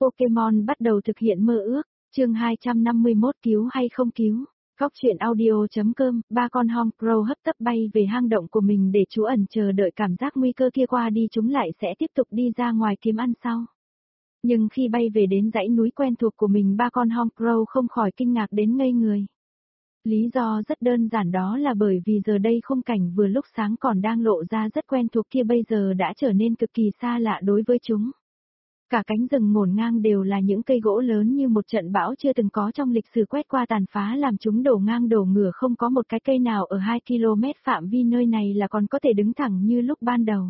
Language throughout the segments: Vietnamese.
Pokemon bắt đầu thực hiện mơ ước, chương 251 cứu hay không cứu. Góc truyện audio.com, ba con Honchkrow hấp tấp bay về hang động của mình để trú ẩn chờ đợi cảm giác nguy cơ kia qua đi, chúng lại sẽ tiếp tục đi ra ngoài kiếm ăn sau. Nhưng khi bay về đến dãy núi quen thuộc của mình, ba con Honchkrow không khỏi kinh ngạc đến ngây người. Lý do rất đơn giản, đó là bởi vì giờ đây khung cảnh vừa lúc sáng còn đang lộ ra rất quen thuộc kia bây giờ đã trở nên cực kỳ xa lạ đối với chúng. Cả cánh rừng ngổn ngang đều là những cây gỗ lớn như một trận bão chưa từng có trong lịch sử quét qua, tàn phá làm chúng đổ ngang đổ ngửa, không có một cái cây nào ở 2 km phạm vi nơi này là còn có thể đứng thẳng như lúc ban đầu.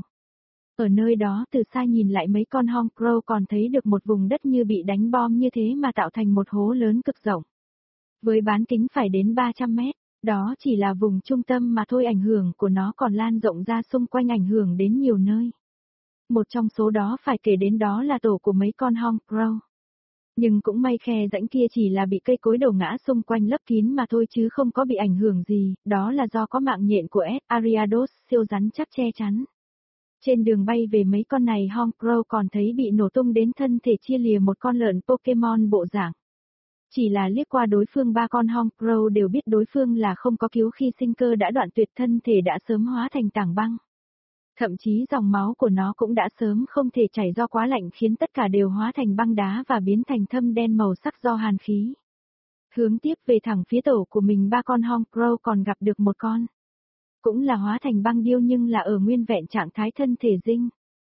Ở nơi đó từ xa nhìn lại, mấy con Honchkrow còn thấy được một vùng đất như bị đánh bom như thế mà tạo thành một hố lớn cực rộng. Với bán kính phải đến 300 mét, đó chỉ là vùng trung tâm mà thôi, ảnh hưởng của nó còn lan rộng ra xung quanh, ảnh hưởng đến nhiều nơi. Một trong số đó phải kể đến đó là tổ của mấy con Honchkrow. Nhưng cũng may khe rãnh kia chỉ là bị cây cối đổ ngã xung quanh lấp kín mà thôi chứ không có bị ảnh hưởng gì, đó là do có mạng nhện của Ariados siêu rắn chắc che chắn. Trên đường bay về, mấy con này Honchkrow còn thấy bị nổ tung đến thân thể chia lìa một con lợn Pokemon bộ dạng. Chỉ là liếc qua đối phương, ba con Honchkrow đều biết đối phương là không có cứu, khi sinh cơ đã đoạn tuyệt, thân thể đã sớm hóa thành tảng băng. Thậm chí dòng máu của nó cũng đã sớm không thể chảy do quá lạnh, khiến tất cả đều hóa thành băng đá và biến thành thâm đen màu sắc do hàn khí. Hướng tiếp về thẳng phía tổ của mình, ba con Honchkrow còn gặp được một con. Cũng là hóa thành băng điêu nhưng là ở nguyên vẹn trạng thái thân thể dinh.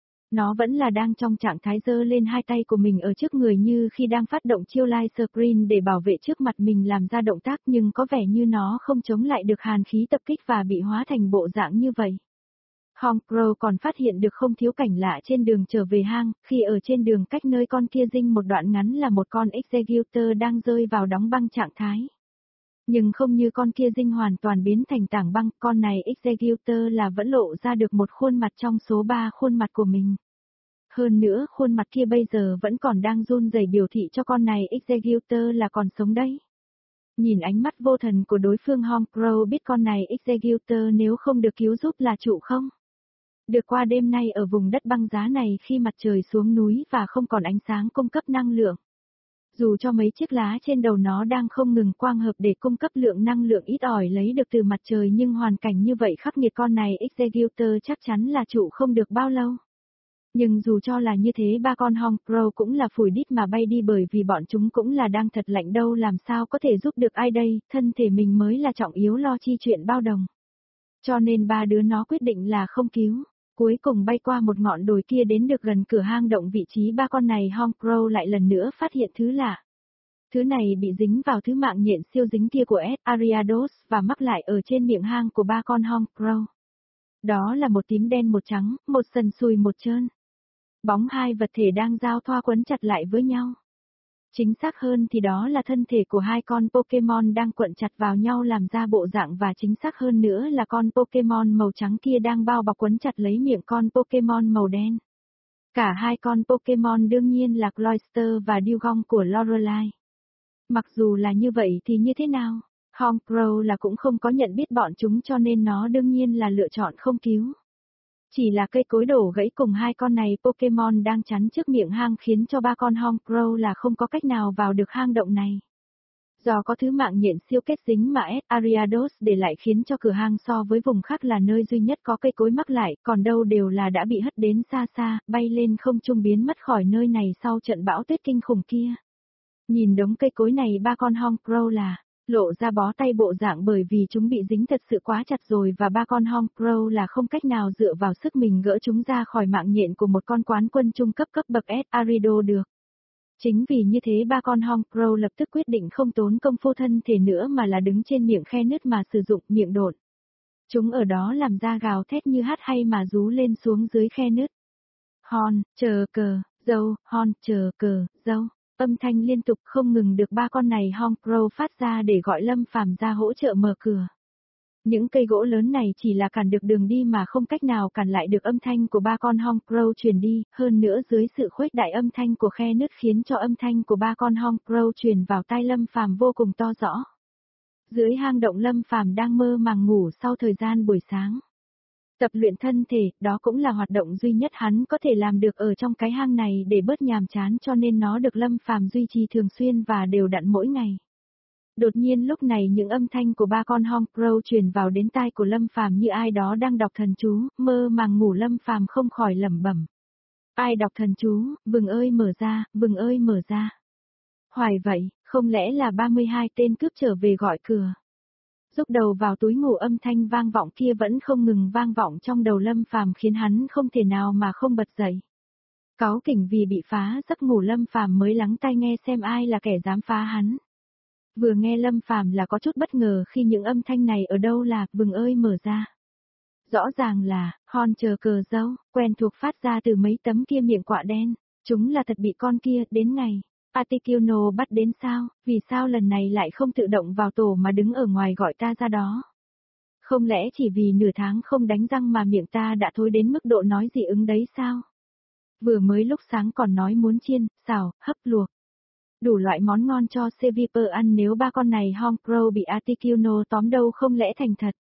Nó vẫn là đang trong trạng thái giơ lên hai tay của mình ở trước người như khi đang phát động chiêu light screen để bảo vệ trước mặt mình làm ra động tác, nhưng có vẻ như nó không chống lại được hàn khí tập kích và bị hóa thành bộ dạng như vậy. Honchkrow còn phát hiện được không thiếu cảnh lạ trên đường trở về hang, khi ở trên đường cách nơi con kia dinh một đoạn ngắn là một con Executor đang rơi vào đóng băng trạng thái. Nhưng không như con kia dinh hoàn toàn biến thành tảng băng, con này Executor là vẫn lộ ra được một khuôn mặt trong số 3 khuôn mặt của mình. Hơn nữa khuôn mặt kia bây giờ vẫn còn đang run rẩy, biểu thị cho con này Executor là còn sống đấy. Nhìn ánh mắt vô thần của đối phương, Honchkrow biết con này Executor nếu không được cứu giúp là trụ không được qua đêm nay ở vùng đất băng giá này khi mặt trời xuống núi và không còn ánh sáng cung cấp năng lượng. Dù cho mấy chiếc lá trên đầu nó đang không ngừng quang hợp để cung cấp lượng năng lượng ít ỏi lấy được từ mặt trời, nhưng hoàn cảnh như vậy khắc nghiệt, con này Executor chắc chắn là trụ không được bao lâu. Nhưng dù cho là như thế, ba con Honchkrow cũng là phủi đít mà bay đi, bởi vì bọn chúng cũng là đang thật lạnh đâu, làm sao có thể giúp được ai đây, thân thể mình mới là trọng yếu, lo chi chuyện bao đồng. Cho nên ba đứa nó quyết định là không cứu. Cuối cùng bay qua một ngọn đồi kia, đến được gần cửa hang động, vị trí ba con này Honchkrow lại lần nữa phát hiện thứ lạ. Thứ này bị dính vào thứ mạng nhện siêu dính kia của Ariados và mắc lại ở trên miệng hang của ba con Honchkrow. Đó là một tím đen một trắng, một sần sùi một trơn. Bóng hai vật thể đang giao thoa quấn chặt lại với nhau. Chính xác hơn thì đó là thân thể của hai con Pokemon đang cuộn chặt vào nhau làm ra bộ dạng, và chính xác hơn nữa là con Pokemon màu trắng kia đang bao bọc quấn chặt lấy miệng con Pokemon màu đen. Cả hai con Pokemon đương nhiên là Cloyster và Dewgong của Lorelei. Mặc dù là như vậy thì như thế nào, Honchkrow là cũng không có nhận biết bọn chúng, cho nên nó đương nhiên là lựa chọn không cứu. Chỉ là cây cối đổ gãy cùng hai con này Pokemon đang chắn trước miệng hang khiến cho ba con Honchkrow là không có cách nào vào được hang động này. Do có thứ mạng nhện siêu kết dính mà Ariados để lại khiến cho cửa hang so với vùng khác là nơi duy nhất có cây cối mắc lại, còn đâu đều là đã bị hất đến xa xa, bay lên không trung biến mất khỏi nơi này sau trận bão tuyết kinh khủng kia. Nhìn đống cây cối này, ba con Honchkrow là lộ ra bó tay bộ dạng, bởi vì chúng bị dính thật sự quá chặt rồi, và ba con Honchkrow là không cách nào dựa vào sức mình gỡ chúng ra khỏi mạng nhện của một con quán quân trung cấp cấp bậc Arido được. Chính vì như thế ba con Honchkrow lập tức quyết định không tốn công phu thân thể nữa mà là đứng trên miệng khe nứt mà sử dụng miệng độn. Chúng ở đó làm ra gào thét như hát hay mà rú lên xuống dưới khe nứt. Hon, chờ cờ, dâu, hon, chờ cờ, dâu. Âm thanh liên tục không ngừng được ba con này Honchkrow phát ra để gọi Lâm Phàm ra hỗ trợ mở cửa. Những cây gỗ lớn này chỉ là cản được đường đi mà không cách nào cản lại được âm thanh của ba con Honchkrow truyền đi, hơn nữa dưới sự khuếch đại âm thanh của khe nứt khiến cho âm thanh của ba con Honchkrow truyền vào tai Lâm Phàm vô cùng to rõ. Dưới hang động, Lâm Phàm đang mơ màng ngủ sau thời gian buổi sáng. Tập luyện thân thể, đó cũng là hoạt động duy nhất hắn có thể làm được ở trong cái hang này để bớt nhàm chán, cho nên nó được Lâm Phàm duy trì thường xuyên và đều đặn mỗi ngày. Đột nhiên lúc này những âm thanh của ba con Hong Crow truyền vào đến tai của Lâm Phàm như ai đó đang đọc thần chú, mơ màng ngủ Lâm Phàm không khỏi lẩm bẩm. Ai đọc thần chú, vừng ơi mở ra, vừng ơi mở ra. Hoài vậy, không lẽ là 32 tên cướp trở về gọi cửa. Rúc đầu vào túi ngủ, âm thanh vang vọng kia vẫn không ngừng vang vọng trong đầu Lâm Phàm khiến hắn không thể nào mà không bật dậy. Cáu kỉnh vì bị phá giấc ngủ, Lâm Phàm mới lắng tai nghe xem ai là kẻ dám phá hắn. Vừa nghe Lâm Phàm là có chút bất ngờ khi những âm thanh này ở đâu là vừng ơi mở ra. Rõ ràng là hon chờ cờ dâu, quen thuộc phát ra từ mấy tấm kia miệng quạ đen. Chúng là thật bị con kia đến ngày Articuno bắt đến sao, vì sao lần này lại không tự động vào tổ mà đứng ở ngoài gọi ta ra đó? Không lẽ chỉ vì nửa tháng không đánh răng mà miệng ta đã thối đến mức độ nói dị ứng đấy sao? Vừa mới lúc sáng còn nói muốn chiên, xào, hấp, luộc. Đủ loại món ngon cho Seviper ăn, nếu ba con này Hong Crow bị Articuno tóm đâu không lẽ thành thật.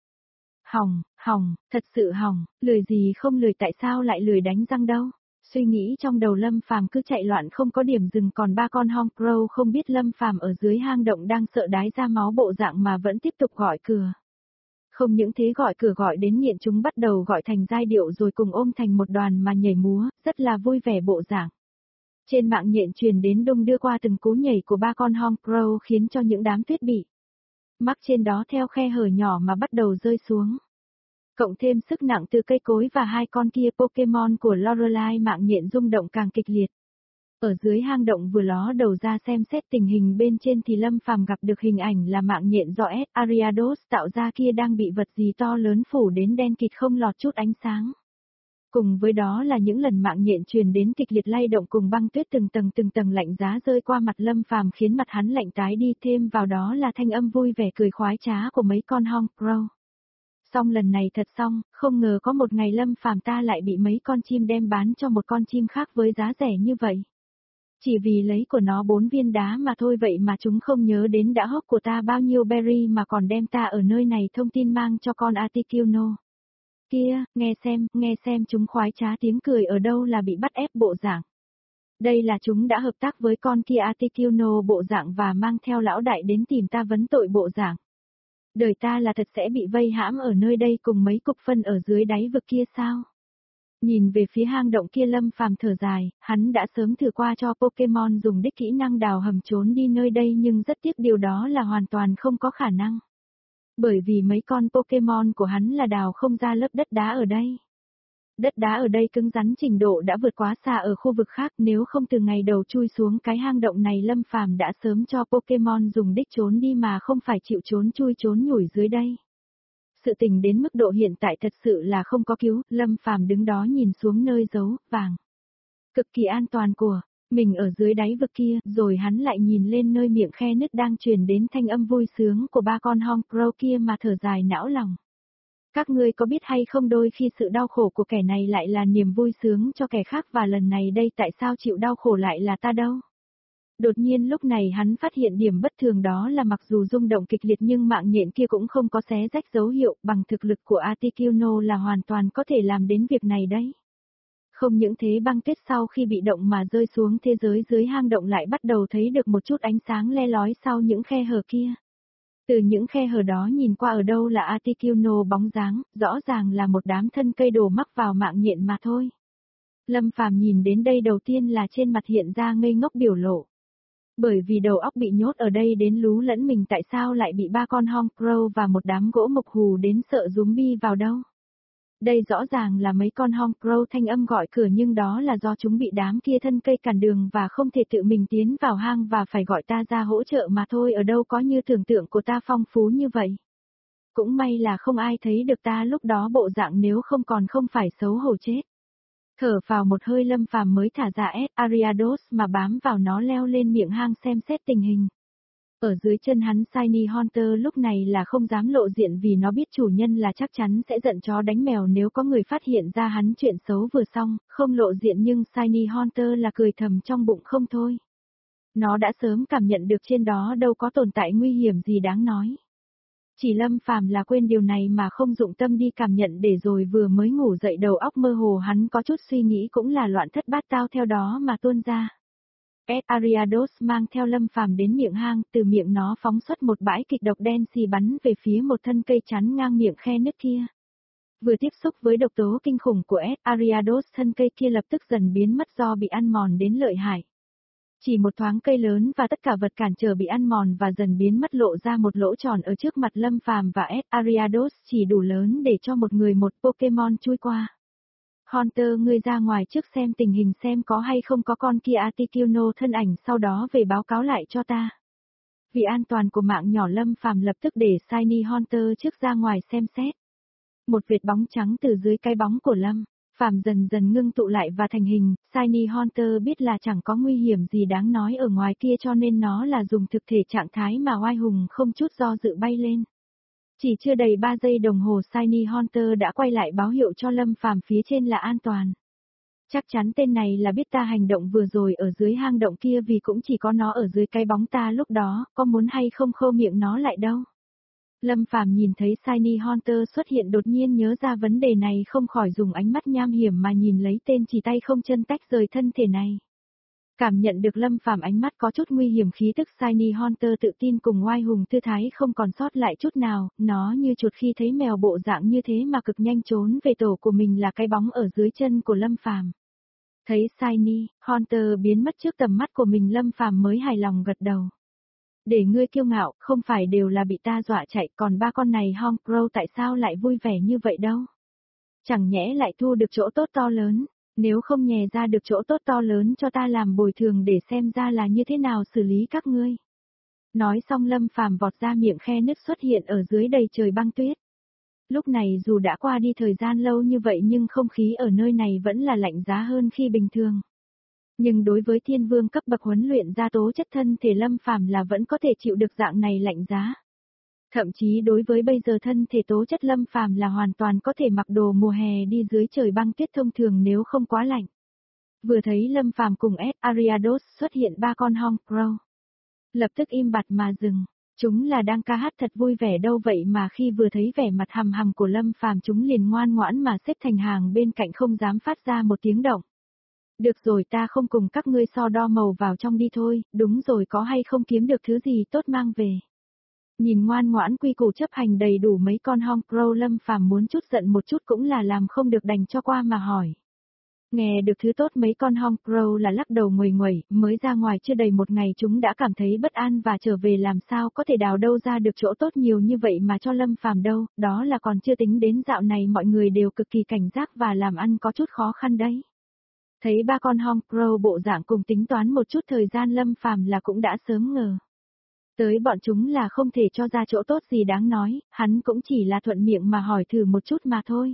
Hỏng, thật sự hỏng, lười gì không lười, tại sao lại lười đánh răng đâu? Suy nghĩ trong đầu Lâm Phàm cứ chạy loạn không có điểm dừng, còn ba con Hong Crow không biết Lâm Phàm ở dưới hang động đang sợ đái ra máu bộ dạng mà vẫn tiếp tục gọi cửa. Không những thế, gọi cửa gọi đến nghiện, chúng bắt đầu gọi thành giai điệu rồi cùng ôm thành một đoàn mà nhảy múa, rất là vui vẻ bộ dạng. Trên mạng nhện truyền đến đung đưa qua từng cú nhảy của ba con Hong Crow khiến cho những đám tuyết bị mắc trên đó theo khe hở nhỏ mà bắt đầu rơi xuống. Cộng thêm sức nặng từ cây cối và hai con kia Pokemon của Lorelai, mạng nhện rung động càng kịch liệt. Ở dưới hang động vừa ló đầu ra xem xét tình hình bên trên thì Lâm Phàm gặp được hình ảnh là mạng nhện do S. Ariados tạo ra kia đang bị vật gì to lớn phủ đến đen kịt không lọt chút ánh sáng. Cùng với đó là những lần mạng nhện truyền đến kịch liệt lay động cùng băng tuyết từng tầng lạnh giá rơi qua mặt Lâm Phàm khiến mặt hắn lạnh tái đi, thêm vào đó là thanh âm vui vẻ cười khoái trá của mấy con Hong Crow. Xong lần này thật xong, không ngờ có một ngày Lâm Phàm ta lại bị mấy con chim đem bán cho một con chim khác với giá rẻ như vậy. Chỉ vì lấy của nó 4 viên đá mà thôi, vậy mà chúng không nhớ đến đã hốc của ta bao nhiêu berry mà còn đem ta ở nơi này thông tin mang cho con Articuno. Kia, nghe xem chúng khoái trá tiếng cười ở đâu là bị bắt ép bộ dạng. Đây là chúng đã hợp tác với con kia Articuno bộ dạng và mang theo lão đại đến tìm ta vấn tội bộ dạng. Đời ta là thật sẽ bị vây hãm ở nơi đây cùng mấy cục phân ở dưới đáy vực kia sao? Nhìn về phía hang động kia, Lâm Phàm thở dài, hắn đã sớm thử qua cho Pokemon dùng đích kỹ năng đào hầm trốn đi nơi đây nhưng rất tiếc điều đó là hoàn toàn không có khả năng. Bởi vì mấy con Pokemon của hắn là đào không ra lớp đất đá ở đây. Đất đá ở đây cứng rắn trình độ đã vượt quá xa ở khu vực khác, nếu không từ ngày đầu chui xuống cái hang động này Lâm Phàm đã sớm cho Pokemon dùng đích trốn đi mà không phải chịu trốn chui trốn nhủi dưới đây. Sự tình đến mức độ hiện tại thật sự là không có cứu, Lâm Phàm đứng đó nhìn xuống nơi giấu vàng cực kỳ an toàn của mình ở dưới đáy vực kia, rồi hắn lại nhìn lên nơi miệng khe nứt đang truyền đến thanh âm vui sướng của ba con Hong Crow kia mà thở dài não lòng. Các ngươi có biết hay không, đôi khi sự đau khổ của kẻ này lại là niềm vui sướng cho kẻ khác, và lần này đây tại sao chịu đau khổ lại là ta đâu? Đột nhiên lúc này hắn phát hiện điểm bất thường, đó là mặc dù rung động kịch liệt nhưng mạng nhện kia cũng không có xé rách dấu hiệu, bằng thực lực của Articuno là hoàn toàn có thể làm đến việc này đấy. Không những thế, băng tuyết sau khi bị động mà rơi xuống thế giới dưới hang động lại bắt đầu thấy được một chút ánh sáng le lói sau những khe hở kia. Từ những khe hở đó nhìn qua ở đâu là Articuno bóng dáng, rõ ràng là một đám thân cây đổ mắc vào mạng nhện mà thôi. Lâm Phàm nhìn đến đây đầu tiên là trên mặt hiện ra ngây ngốc biểu lộ. Bởi vì đầu óc bị nhốt ở đây đến lú lẫn mình, tại sao lại bị ba con Hong Crow và một đám gỗ mục hù đến sợ zombie vào đâu. Đây rõ ràng là mấy con Hong Crow thanh âm gọi cửa, nhưng đó là do chúng bị đám kia thân cây cản đường và không thể tự mình tiến vào hang và phải gọi ta ra hỗ trợ mà thôi, ở đâu có như tưởng tượng của ta phong phú như vậy. Cũng may là không ai thấy được ta lúc đó bộ dạng, nếu không còn không phải xấu hổ chết. Thở vào một hơi, Lâm Phàm mới thả ra S. Ariados mà bám vào nó leo lên miệng hang xem xét tình hình. Ở dưới chân hắn Shiny Hunter lúc này là không dám lộ diện vì nó biết chủ nhân là chắc chắn sẽ giận chó đánh mèo nếu có người phát hiện ra hắn chuyện xấu vừa xong, không lộ diện, nhưng Shiny Hunter là cười thầm trong bụng không thôi. Nó đã sớm cảm nhận được trên đó đâu có tồn tại nguy hiểm gì đáng nói. Chỉ Lâm Phàm là quên điều này mà không dụng tâm đi cảm nhận để rồi vừa mới ngủ dậy đầu óc mơ hồ hắn có chút suy nghĩ cũng là loạn thất bát tao theo đó mà tuôn ra. Ed Ariados mang theo Lâm Phàm đến miệng hang, từ miệng nó phóng xuất một bãi kịch độc đen xì bắn về phía một thân cây chắn ngang miệng khe nứt kia. Vừa tiếp xúc với độc tố kinh khủng của Ed Ariados, thân cây kia lập tức dần biến mất do bị ăn mòn đến lợi hại. Chỉ một thoáng cây lớn và tất cả vật cản trở bị ăn mòn và dần biến mất, lộ ra một lỗ tròn ở trước mặt Lâm Phàm và Ed Ariados chỉ đủ lớn để cho một người một Pokemon chui qua. Hunter, ngươi ra ngoài trước xem tình hình xem có hay không có con kia Articuno thân ảnh, sau đó về báo cáo lại cho ta. Vì an toàn của mạng nhỏ, Lâm Phàm lập tức để Shiny Hunter trước ra ngoài xem xét. Một vệt bóng trắng từ dưới cái bóng của Lâm Phàm dần dần ngưng tụ lại và thành hình. Shiny Hunter biết là chẳng có nguy hiểm gì đáng nói ở ngoài kia cho nên nó là dùng thực thể trạng thái mà oai hùng không chút do dự bay lên. Chỉ chưa đầy 3 giây đồng hồ, Shiny Hunter đã quay lại báo hiệu cho Lâm Phàm phía trên là an toàn. Chắc chắn tên này là biết ta hành động vừa rồi ở dưới hang động kia, vì cũng chỉ có nó ở dưới cái bóng ta lúc đó, có muốn hay không khô miệng nó lại đâu. Lâm Phàm nhìn thấy Shiny Hunter xuất hiện đột nhiên nhớ ra vấn đề này, không khỏi dùng ánh mắt nham hiểm mà nhìn lấy tên chỉ tay không chân tách rời thân thể này. Cảm nhận được Lâm Phàm ánh mắt có chút nguy hiểm, khí tức Shiny Hunter tự tin cùng oai hùng tư thái không còn sót lại chút nào, nó như chuột khi thấy mèo bộ dạng như thế mà cực nhanh trốn về tổ của mình là cái bóng ở dưới chân của Lâm Phàm. Thấy Shiny Hunter biến mất trước tầm mắt của mình, Lâm Phàm mới hài lòng gật đầu. Để ngươi kiêu ngạo, không phải đều là bị ta dọa chạy, còn ba con này Honchkrow tại sao lại vui vẻ như vậy đâu? Chẳng nhẽ lại thu được chỗ tốt to lớn, nếu không nhè ra được chỗ tốt to lớn cho ta làm bồi thường để xem ra là như thế nào xử lý các ngươi. Nói xong Lâm Phàm vọt ra miệng khe nứt xuất hiện ở dưới đầy trời băng tuyết. Lúc này dù đã qua đi thời gian lâu như vậy nhưng không khí ở nơi này vẫn là lạnh giá hơn khi bình thường. Nhưng đối với thiên vương cấp bậc huấn luyện ra tố chất thân thể Lâm Phàm là vẫn có thể chịu được dạng này lạnh giá. Thậm chí đối với bây giờ thân thể tố chất Lâm Phàm là hoàn toàn có thể mặc đồ mùa hè đi dưới trời băng tuyết thông thường nếu không quá lạnh. Vừa thấy Lâm Phàm cùng Ed Ariados xuất hiện ba con Honchkrow, lập tức im bặt mà dừng. Chúng là đang ca hát thật vui vẻ đâu vậy mà khi vừa thấy vẻ mặt hầm hầm của Lâm Phàm chúng liền ngoan ngoãn mà xếp thành hàng bên cạnh, không dám phát ra một tiếng động. Được rồi, ta không cùng các ngươi so đo, màu vào trong đi thôi, đúng rồi, có hay không kiếm được thứ gì tốt mang về. Nhìn ngoan ngoãn quy củ chấp hành đầy đủ mấy con Honchkrow, Lâm Phàm muốn chút giận một chút cũng là làm không được, đành cho qua mà hỏi. Nghe được thứ tốt, mấy con Honchkrow là lắc đầu nguầy nguẩy, mới ra ngoài chưa đầy một ngày chúng đã cảm thấy bất an và trở về, làm sao có thể đào đâu ra được chỗ tốt nhiều như vậy mà cho Lâm Phàm đâu, đó là còn chưa tính đến dạo này mọi người đều cực kỳ cảnh giác và làm ăn có chút khó khăn đấy. Thấy ba con Honchkrow bộ dạng cùng tính toán một chút thời gian, Lâm Phàm là cũng đã sớm ngờ tới bọn chúng là không thể cho ra chỗ tốt gì đáng nói, hắn cũng chỉ là thuận miệng mà hỏi thử một chút mà thôi.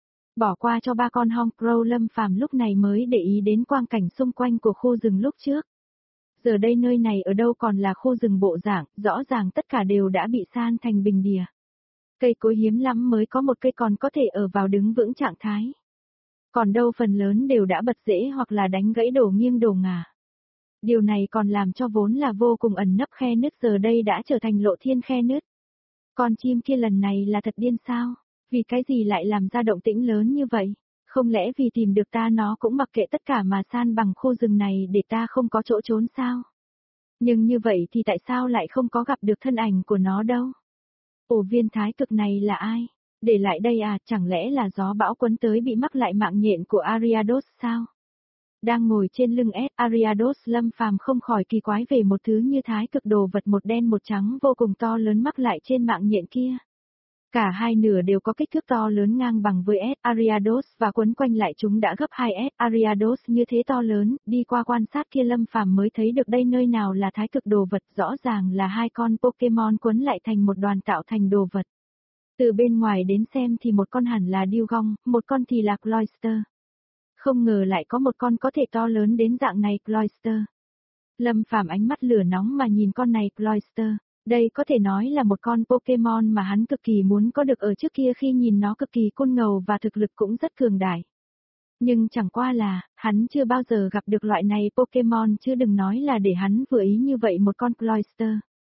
Bỏ qua cho ba con Honchkrow, Lâm Phàm lúc này mới để ý đến quang cảnh xung quanh của khu rừng lúc trước. Giờ đây nơi này ở đâu còn là khu rừng bộ dạng, rõ ràng tất cả đều đã bị san thành bình địa. Cây cối hiếm lắm mới có một cây còn có thể ở vào đứng vững trạng thái. Còn đâu phần lớn đều đã bật rễ hoặc là đánh gãy, đổ nghiêng đổ ngả. Điều này còn làm cho vốn là vô cùng ẩn nấp khe nứt giờ đây đã trở thành lộ thiên khe nứt. Con chim kia lần này là thật điên sao? Vì cái gì lại làm ra động tĩnh lớn như vậy? Không lẽ vì tìm được ta nó cũng mặc kệ tất cả mà san bằng khu rừng này để ta không có chỗ trốn sao? Nhưng như vậy thì tại sao lại không có gặp được thân ảnh của nó đâu? Ồ, viên thái cực này là ai? Để lại đây à, chẳng lẽ là gió bão cuốn tới bị mắc lại mạng nhện của Ariados sao? Đang ngồi trên lưng Ed Ariados, Lâm Phàm không khỏi kỳ quái về một thứ như thái cực, đồ vật một đen một trắng vô cùng to lớn mắc lại trên mạng nhện kia. Cả hai nửa đều có kích thước to lớn ngang bằng với Ed Ariados và quấn quanh lại chúng đã gấp 2 Ed Ariados như thế to lớn, đi qua quan sát kia Lâm Phàm mới thấy được đây nơi nào là thái cực, đồ vật rõ ràng là hai con Pokemon quấn lại thành một đoàn tạo thành đồ vật. Từ bên ngoài đến xem thì một con hẳn là Dewgong, một con thì là Cloyster. Không ngờ lại có một con có thể to lớn đến dạng này, Cloyster. Lâm Phàm ánh mắt lửa nóng mà nhìn con này Cloyster. Đây có thể nói là một con Pokemon mà hắn cực kỳ muốn có được ở trước kia, khi nhìn nó cực kỳ cool ngầu và thực lực cũng rất cường đại. Nhưng chẳng qua là, hắn chưa bao giờ gặp được loại này Pokemon, chứ đừng nói là để hắn vừa ý như vậy một con Cloyster.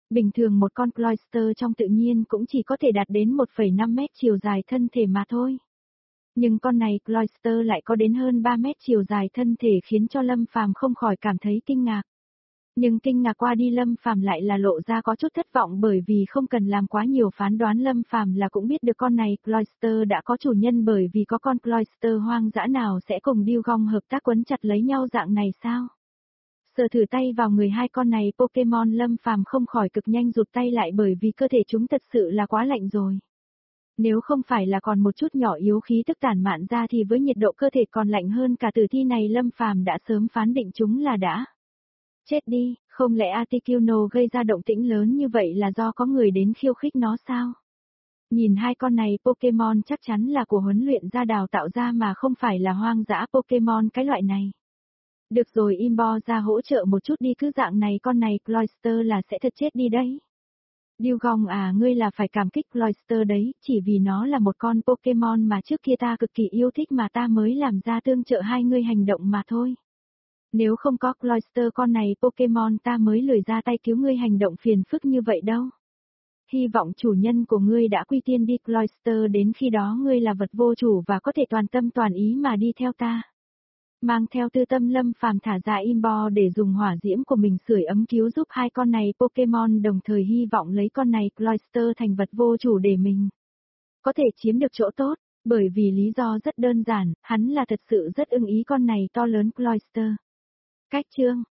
Bình thường một con Cloyster trong tự nhiên cũng chỉ có thể đạt đến 1,5 mét chiều dài thân thể mà thôi. Nhưng con này Cloyster lại có đến hơn 3 mét chiều dài thân thể khiến cho Lâm Phàm không khỏi cảm thấy kinh ngạc. Nhưng kinh ngạc qua đi Lâm Phàm lại là lộ ra có chút thất vọng bởi vì không cần làm quá nhiều phán đoán Lâm Phàm là cũng biết được con này Cloyster đã có chủ nhân bởi vì có con Cloyster hoang dã nào sẽ cùng Dugong hợp tác quấn chặt lấy nhau dạng này sao? Sờ thử tay vào người hai con này Pokemon Lâm Phàm không khỏi cực nhanh rụt tay lại bởi vì cơ thể chúng thật sự là quá lạnh rồi. Nếu không phải là còn một chút nhỏ yếu khí tức tản mạn ra thì với nhiệt độ cơ thể còn lạnh hơn cả tử thi này Lâm Phàm đã sớm phán định chúng là đã chết đi, không lẽ Articuno gây ra động tĩnh lớn như vậy là do có người đến khiêu khích nó sao? Nhìn hai con này Pokemon chắc chắn là của huấn luyện gia đào tạo ra mà không phải là hoang dã Pokemon cái loại này. Được rồi Imbo ra hỗ trợ một chút đi cứ dạng này con này Cloyster là sẽ thật chết đi đấy. Dugong à ngươi là phải cảm kích Cloyster đấy, chỉ vì nó là một con Pokemon mà trước kia ta cực kỳ yêu thích mà ta mới làm ra tương trợ hai ngươi hành động mà thôi. Nếu không có Cloyster con này Pokemon ta mới lười ra tay cứu ngươi hành động phiền phức như vậy đâu. Hy vọng chủ nhân của ngươi đã quy tiên đi Cloyster đến khi đó ngươi là vật vô chủ và có thể toàn tâm toàn ý mà đi theo ta. Mang theo tư tâm Lâm Phàm thả ra Imbo để dùng hỏa diễm của mình sưởi ấm cứu giúp hai con này Pokemon đồng thời hy vọng lấy con này Cloyster thành vật vô chủ để mình có thể chiếm được chỗ tốt, bởi vì lý do rất đơn giản, hắn là thật sự rất ưng ý con này to lớn Cloyster. Cách chương